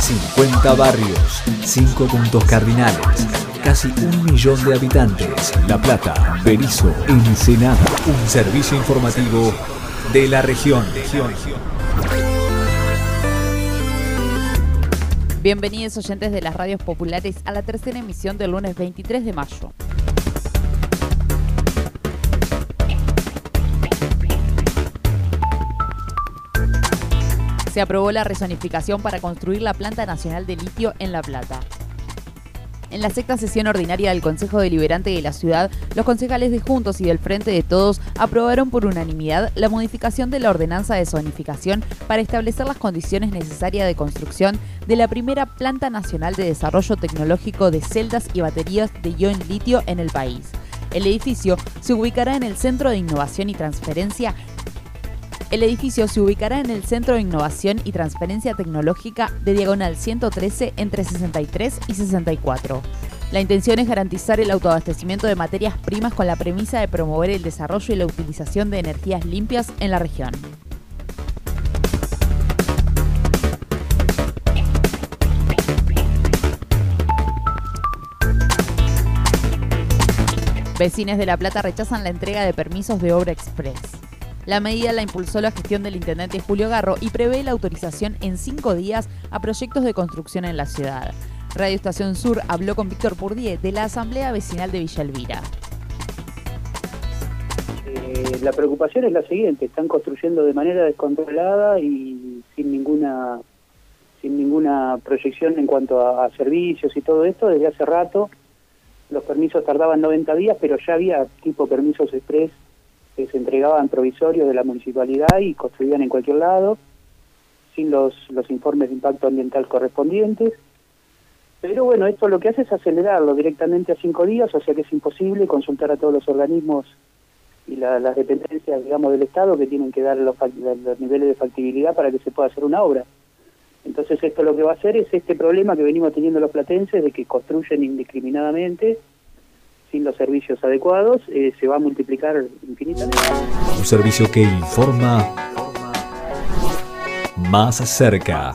50 barrios, 5 puntos cardinales, casi 1 millón de habitantes. La Plata, Berisso, Ensenada. Un servicio informativo de la región. Bienvenidos oyentes de las radios populares a la tercera emisión del lunes 23 de mayo. Se aprobó la rezonificación para construir la planta nacional de litio en La Plata. En la sexta sesión ordinaria del Consejo Deliberante de la ciudad, los concejales de Juntos y del Frente de Todos aprobaron por unanimidad la modificación de la ordenanza de zonificación para establecer las condiciones necesarias de construcción de la primera planta nacional de desarrollo tecnológico de celdas y baterías de ion litio en el país. El edificio se ubicará en el Centro de Innovación y Transferencia Tecnológica de Diagonal 113 entre 63 y 64. La intención es garantizar el autoabastecimiento de materias primas con la premisa de promover el desarrollo y la utilización de energías limpias en la región. Vecinos de La Plata rechazan la entrega de permisos de obra express. La medida la impulsó la gestión del intendente Julio Garro y prevé la autorización en 5 días a proyectos de construcción en la ciudad. Radio Estación Sur habló con Víctor Purdié de la Asamblea Vecinal de Villa Elvira. La preocupación es la siguiente: están construyendo de manera descontrolada y sin ninguna proyección en cuanto a servicios y todo esto desde hace rato. Los permisos tardaban 90 días, pero ya había tipo permisos express que se entregaban provisorios de la municipalidad y construían en cualquier lado, sin los informes de impacto ambiental correspondientes. Pero bueno, esto lo que hace es acelerarlo directamente a 5 días, o sea que es imposible consultar a todos los organismos y las dependencias, digamos, del Estado, que tienen que dar los niveles de factibilidad para que se pueda hacer una obra. Entonces esto lo que va a hacer es este problema que venimos teniendo los platenses de que construyen indiscriminadamente sin los servicios adecuados, se va a multiplicar infinitamente. Un servicio que informa más cerca.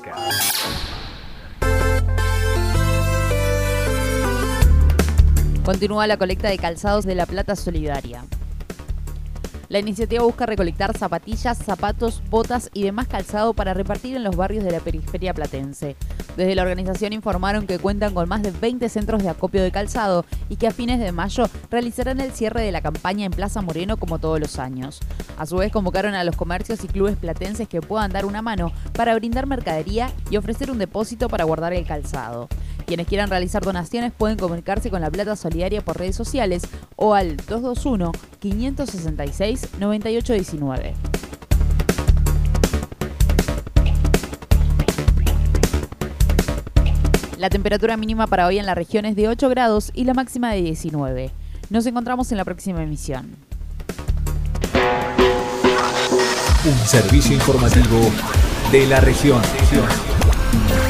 Continúa la colecta de calzados de La Plata Solidaria. La iniciativa busca recolectar zapatillas, zapatos, botas y demás calzado para repartir en los barrios de la periferia platense. Desde la organización informaron que cuentan con más de 20 centros de acopio de calzado y que a fines de mayo realizarán el cierre de la campaña en Plaza Moreno como todos los años. A su vez convocaron a los comercios y clubes platenses que puedan dar una mano para brindar mercadería y ofrecer un depósito para guardar el calzado. Quienes quieran realizar donaciones pueden comunicarse con La Plata Solidaria por redes sociales o al 221-566-9819. La temperatura mínima para hoy en la región es de 8 grados y la máxima de 19. Nos encontramos en la próxima emisión. Un servicio informativo de la región.